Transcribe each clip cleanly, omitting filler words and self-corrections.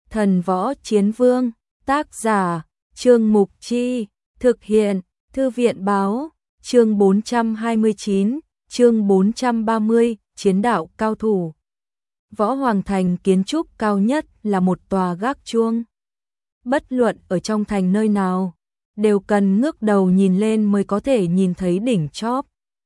Thần Võ Chiến Vương, tác giả, Trương Mục Chi, thực hiện, Thư viện báo, chương 429, chương 430, chiến đạo cao thủ. Võ Hoàng Thành kiến trúc cao nhất là một tòa gác chuông. Bất luận ở trong thành nơi nào, đều cần ngước đầu nhìn lên mới có thể nhìn thấy đỉnh chóp.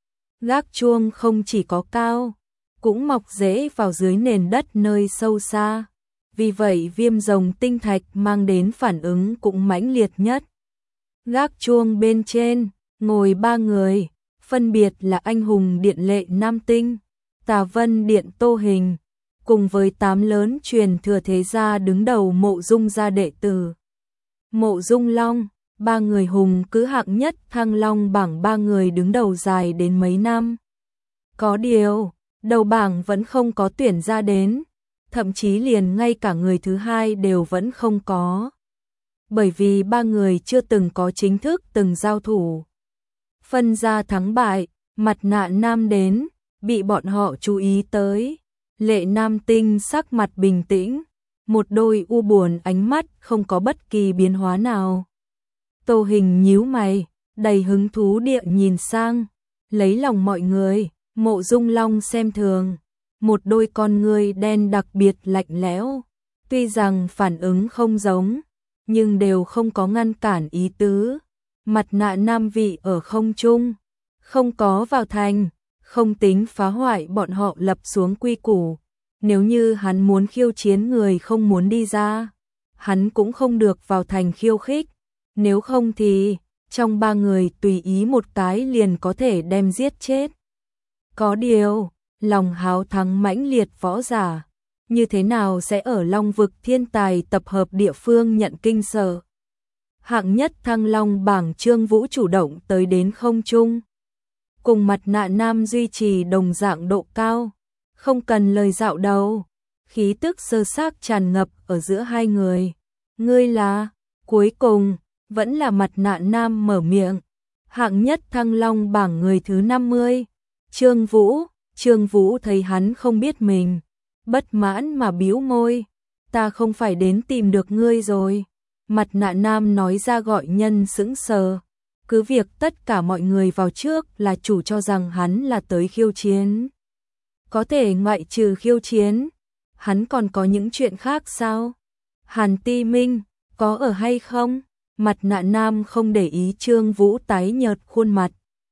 Gác chuông không chỉ có cao, cũng mọc rễ vào dưới nền đất nơi sâu xa. Vì vậy viêm rồng tinh thạch mang đến phản ứng cũng mãnh liệt nhất. Gác chuông bên trên, ngồi 3 người, phân biệt là anh hùng điện Lệ Nam Tinh, Tà Vân điện Tô Hình, cùng với 8 lớn truyền thừa thế gia đứng đầu Mộ Dung gia đệ tử. Mộ Dung Long, 3 người hùng cứ hạng nhất Thăng Long bảng 3 người đứng đầu dài đến mấy năm. Có điều, đầu bảng vẫn không có tuyển ra đến, thậm chí liền ngay cả người thứ hai đều vẫn không có. Bởi vì 3 người chưa từng có chính thức từng giao thủ. Phân ra thắng bại, Mặt Nạ Nam đến, bị bọn họ chú ý tới. Lệ Nam Tinh sắc mặt bình tĩnh, một đôi u buồn ánh mắt không có bất kỳ biến hóa nào. Tô Hình nhíu mày, đầy hứng thú địa nhìn sang, lấy lòng mọi người. Mộ Dung Long xem thường, một đôi con ngươi đen đặc biệt lạnh lẽo, tuy rằng phản ứng không giống, nhưng đều không có ngăn cản ý tứ. Mặt Nạ Nam vị ở không trung, không có vào thành, không tính phá hoại bọn họ lập xuống quy củ. Nếu như hắn muốn khiêu chiến người không muốn đi ra, hắn cũng không được vào thành khiêu khích. Nếu không thì, trong 3 người tùy ý một cái liền có thể đem giết chết. Có điều, lòng háo thắng mãnh liệt võ giả, như thế nào sẽ ở Long vực thiên tài tập hợp địa phương nhận kinh sợ. Hạng nhất Thăng Long bảng Trương Vũ chủ động tới đến không trung, cùng Mặt Nạ Nam duy trì đồng dạng độ cao, không cần lời dạo đầu, khí tức sơ xác tràn ngập ở giữa hai người. Ngươi là? Cuối cùng, vẫn là Mặt Nạ Nam mở miệng. Hạng nhất Thăng Long bảng người thứ 50, Trương Vũ. Trương Vũ thấy hắn không biết mình, bất mãn mà bĩu môi. Ta không phải đến tìm được ngươi rồi. Mặt Nạ Nam nói ra gọi nhân sững sờ. Cứ việc tất cả mọi người vào trước là chủ cho rằng hắn là tới khiêu chiến. Có thể ngoại trừ khiêu chiến, hắn còn có những chuyện khác sao? Hàn Ti Minh, có ở hay không? Mặt Nạ Nam không để ý Trương Vũ tái nhợt khuôn mặt.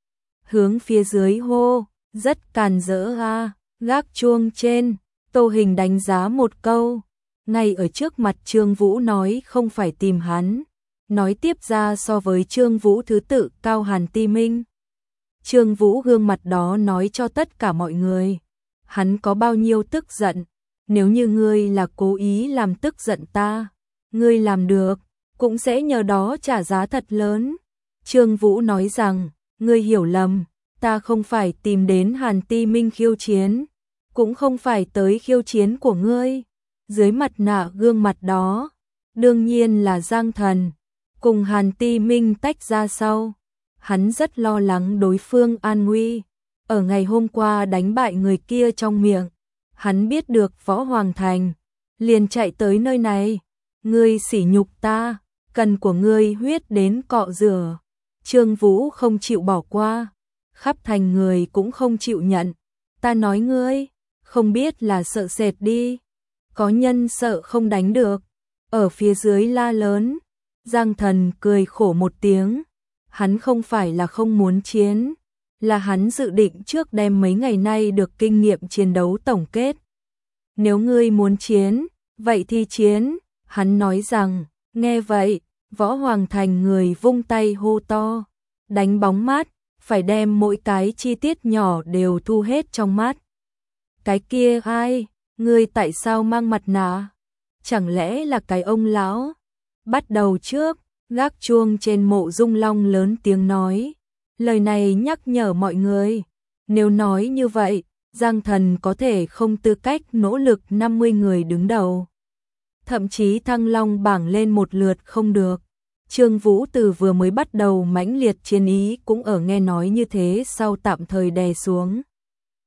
Hướng phía dưới hô, rất càn rỡ a. Gác chuông trên, Tô Hình đánh giá một câu. Ngay ở trước mặt Trương Vũ nói không phải tìm hắn. Nói tiếp ra so với Trương Vũ thứ tự cao Hàn Ti Minh. Trương Vũ gương mặt đó nói cho tất cả mọi người. Hắn có bao nhiêu tức giận. Nếu như ngươi là cố ý làm tức giận ta, ngươi làm được, cũng sẽ nhờ đó trả giá thật lớn. Trương Vũ nói rằng, ngươi hiểu lầm, ta không phải tìm đến Hàn Ti Minh khiêu chiến, cũng không phải tới khiêu chiến của ngươi. Dưới mặt nạ gương mặt đó, đương nhiên là Giang Thần, cùng Hàn Ti Minh tách ra sau. Hắn rất lo lắng đối phương an nguy. Ở ngày hôm qua đánh bại người kia trong miệng, hắn biết được Võ Hoàng Thành, liền chạy tới nơi này. Ngươi sỉ nhục ta, cần của ngươi huyết đến cọ rửa. Trương Vũ không chịu bỏ qua, khắp thành người cũng không chịu nhận. Ta nói ngươi, không biết là sợ sệt đi. Có nhân sợ không đánh được, ở phía dưới la lớn. Giang Thần cười khổ một tiếng, hắn không phải là không muốn chiến, là hắn dự định trước đem mấy ngày nay được kinh nghiệm chiến đấu tổng kết. Nếu ngươi muốn chiến, vậy thì chiến. Hắn nói rằng, nghe vậy, Võ Hoàng Thành người vung tay hô to, đánh bóng mát, phải đem mỗi cái chi tiết nhỏ đều thu hết trong mắt. Cái kia ai? Ngươi tại sao mang mặt nạ? Chẳng lẽ là cái ông lão? Bắt đầu trước, gác chuông trên Mộ Dung Long lớn tiếng nói. Lời này nhắc nhở mọi người. Nếu nói như vậy, Giang Thần có thể không tư cách nỗ lực 50 người đứng đầu. Thậm chí Thăng Long bảng lên một lượt không được. Trương Vũ từ vừa mới bắt đầu mãnh liệt chiến ý cũng ở nghe nói như thế sau tạm thời đè xuống.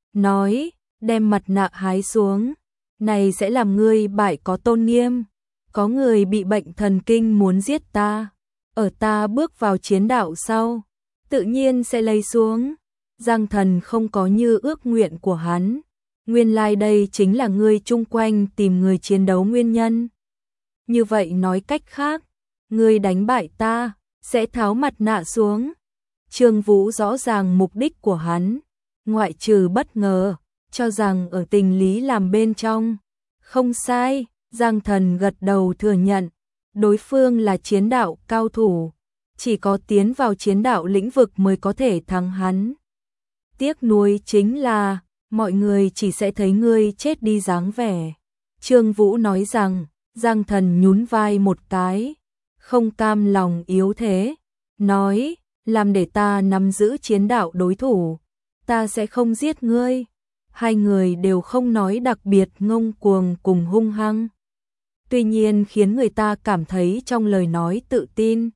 Nói, đem mặt nạ hái xuống. Này sẽ làm ngươi bại có tôn nghiêm. có người bị bệnh thần kinh muốn giết ta, ở ta bước vào chiến đạo sau, tự nhiên sẽ lấy xuống. Giang Thần không có như ước nguyện của hắn, nguyên lai đây chính là ngươi chung quanh tìm người chiến đấu nguyên nhân. Như vậy nói cách khác, ngươi đánh bại ta, sẽ tháo mặt nạ xuống. Trương Vũ rõ ràng mục đích của hắn, ngoại trừ bất ngờ, cho rằng ở tình lý làm bên trong. Không sai, Giang Thần gật đầu thừa nhận, đối phương là chiến đạo cao thủ, chỉ có tiến vào chiến đạo lĩnh vực mới có thể thắng hắn. Tiếc nuối chính là, mọi người chỉ sẽ thấy ngươi chết đi dáng vẻ. Trương Vũ nói rằng, Giang Thần nhún vai một cái, không cam lòng yếu thế, nói, làm để ta nắm giữ chiến đạo đối thủ, ta sẽ không giết ngươi. Hai người đều không nói đặc biệt ngông cuồng cùng hung hăng. Tuy nhiên khiến người ta cảm thấy trong lời nói tự tin.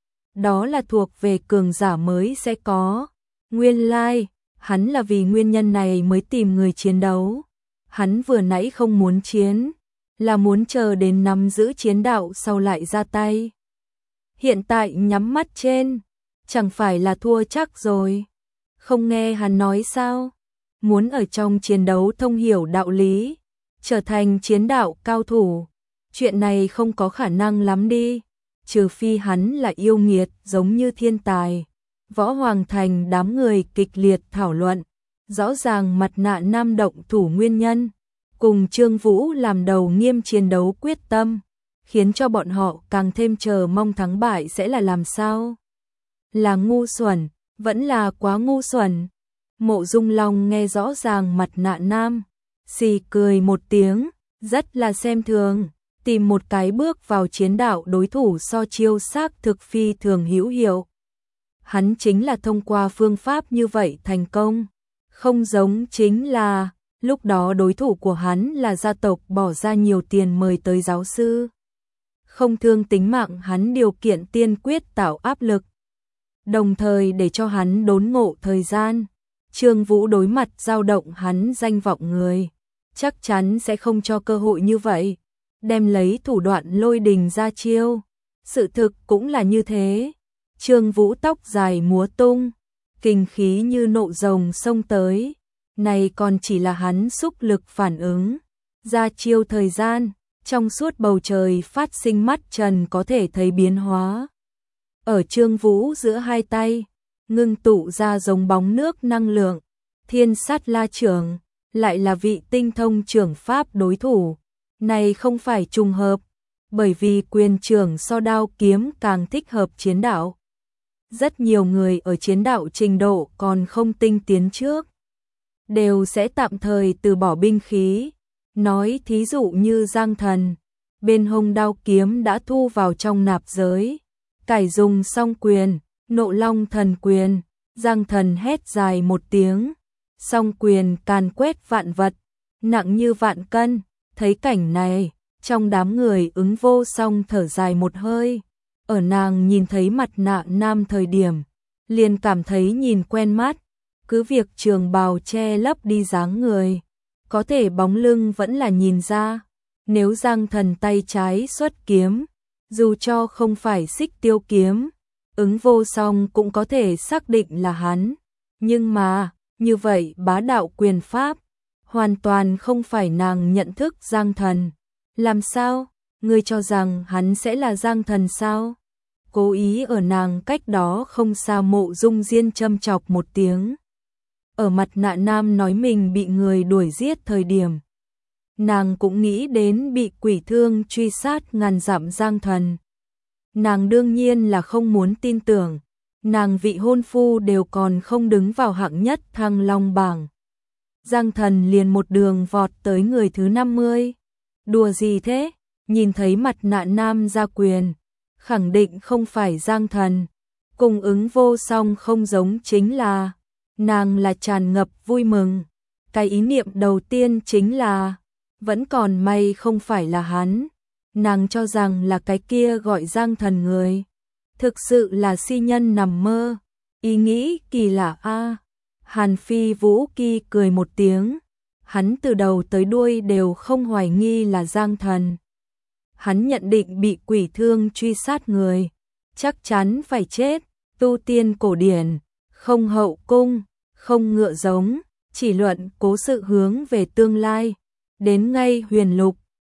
Đó là thuộc về cường giả mới sẽ có. Nguyên lai, hắn là vì nguyên nhân này mới tìm người chiến đấu. Hắn vừa nãy không muốn chiến, là muốn chờ đến nắm giữ chiến đạo sau lại ra tay. Hiện tại nhắm mắt trên, chẳng phải là thua chắc rồi. Không nghe hắn nói sao? Muốn ở trong chiến đấu thông hiểu đạo lý, trở thành chiến đạo cao thủ. Chuyện này không có khả năng lắm đi, trừ phi hắn là yêu nghiệt giống như thiên tài. Võ Hoàng Thành đám người kịch liệt thảo luận, rõ ràng mặt nạ nam động thủ nguyên nhân, cùng Trương Vũ làm đầu nghiêm chiến đấu quyết tâm, khiến cho bọn họ càng thêm chờ mong thắng bại sẽ là làm sao. Là ngu xuẩn, vẫn là quá ngu xuẩn. Mộ Dung Long nghe rõ ràng mặt nạ nam, xì cười một tiếng, rất là xem thường, tìm một cái bước vào chiến đạo đối thủ so chiêu xác thực phi thường hữu hiệu. Hắn chính là thông qua phương pháp như vậy thành công, không giống chính là, lúc đó đối thủ của hắn là gia tộc bỏ ra nhiều tiền mời tới giáo sư. Không thương tính mạng hắn điều kiện tiên quyết tạo áp lực, đồng thời để cho hắn đốn ngộ thời gian. Trương Vũ đối mặt dao động hắn danh vọng người, chắc chắn sẽ không cho cơ hội như vậy, đem lấy thủ đoạn lôi đình ra chiêu. Sự thực cũng là như thế. Trương Vũ tóc dài múa tung, kinh khí như nộ rồng xông tới, này còn chỉ là hắn xúc lực phản ứng. Ra chiêu thời gian, trong suốt bầu trời phát sinh mắt trần có thể thấy biến hóa. Ở Trương Vũ giữa hai tay, ngưng tụ ra giống bóng nước năng lượng, Thiên Sát La Trưởng, lại là vị tinh thông trưởng pháp đối thủ. Này không phải trùng hợp, bởi vì quyền trưởng so đao kiếm càng thích hợp chiến đạo. Rất nhiều người ở chiến đạo trình độ còn không tinh tiến trước, đều sẽ tạm thời từ bỏ binh khí. Nói thí dụ như Giang Thần, bên hông đao kiếm đã thu vào trong nạp giới, cải dùng song quyền, Nộ Long Thần Quyền. Giang Thần hét dài một tiếng, song quyền càn quét vạn vật, nặng như vạn cân. Thấy cảnh này, trong đám người Ứng Vô Song thở dài một hơi. Ở nàng nhìn thấy mặt nạ nam thời điểm, liền cảm thấy nhìn quen mắt, cứ việc trường bào che lấp đi dáng người, có thể bóng lưng vẫn là nhìn ra. Nếu Giang Thần tay trái xuất kiếm, dù cho không phải Xích Tiêu kiếm, Ứng Vô Song cũng có thể xác định là hắn. Nhưng mà, như vậy bá đạo quyền pháp, hoàn toàn không phải nàng nhận thức Giang Thần. Làm sao? Ngươi cho rằng hắn sẽ là Giang Thần sao? Cố ý ở nàng cách đó không xa Mộ Dung Diên châm chọc một tiếng. Ở mặt nạ nam nói mình bị người đuổi giết thời điểm, nàng cũng nghĩ đến bị quỷ thương truy sát ngàn dặm Giang Thần. Nàng đương nhiên là không muốn tin tưởng, nàng vị hôn phu đều còn không đứng vào hạng nhất Thăng Long bảng. Giang Thần liền một đường vọt tới người thứ 50. Đùa gì thế? Nhìn thấy mặt nạ nam ra quyền, khẳng định không phải Giang Thần. Cùng Ứng Vô Song không giống chính là, nàng là tràn ngập vui mừng. Cái ý niệm đầu tiên chính là, vẫn còn may không phải là hắn. Nàng cho rằng là cái kia gọi Giang Thần người. Thực sự là si nhân nằm mơ. Ý nghĩ kỳ lạ a. Hàn Phi Vũ Kỳ cười một tiếng. Hắn từ đầu tới đuôi đều không hoài nghi là Giang Thần. hắn nhận định bị quỷ thương truy sát người, chắc chắn phải chết. Tu tiên cổ điển, không hậu cung, không ngựa giống, chỉ luận cố sự hướng về tương lai. Đến ngay huyền lục,